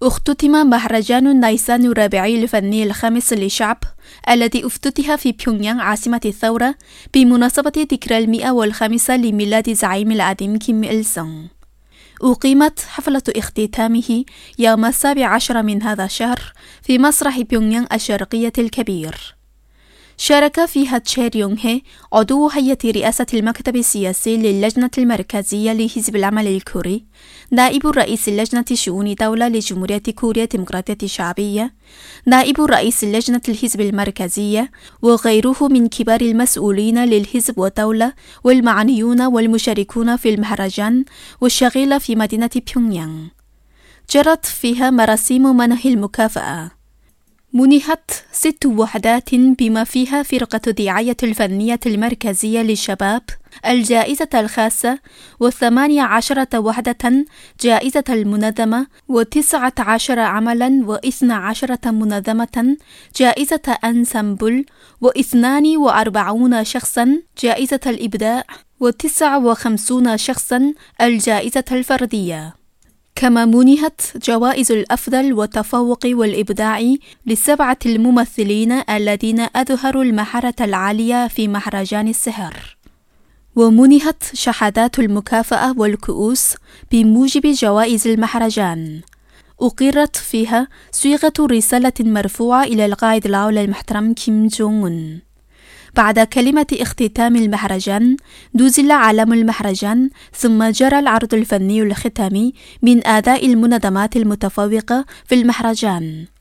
اختتم مهرجان نيسان الربيعي الفني الخامس للشعب الذي افتتح في بيونغيانغ عاصمة الثورة بمناسبة ذكرى 105 لميلاد زعيم العظيم كيم إل سونغ. أقيمت حفلة اختتامه يوم 17 من هذا الشهر في مسرح بيونغيانغ الشرقية الكبير. شارك فيها تشير يونغ هي عضو هيئة رئاسة المكتب السياسي للجنة المركزية لحزب العمل الكوري، نائب رئيس لجنة شؤون دولة لجمهورية كوريا الديمقراطية الشعبية، نائب رئيس لجنة الحزب المركزية، وغيره من كبار المسؤولين للحزب والدولة والمعنيون والمشاركون في المهرجان والشغيل في مدينة بيونغيانغ. جرت فيها مراسيم منح المكافأة. منحت 6 وحدات بما فيها فرقة الدعاية الفنية المركزية للشباب الجائزة الخاصة، و18 وحدة جائزة المنظمة، و19 عملا، و12 منظمة جائزة أنسامبل، و42 شخصا جائزة الإبداع، و59 شخصا الجائزة الفردية. كما منحت جوائز الأفضل والتفوق والإبداع ل7 الممثلين الذين أظهروا المهارة العالية في مهرجان السحر. ومنحت شهادات المكافأة والكؤوس بموجب جوائز المهرجان. أقرت فيها صيغة رسالة مرفوعة إلى القائد الأول المحترم كيم جونغ أون. بعد كلمة اختتام المهرجان نزل علم المهرجان، ثم جرى العرض الفني الختامي من أداء المنظمات المتفوقة في المهرجان.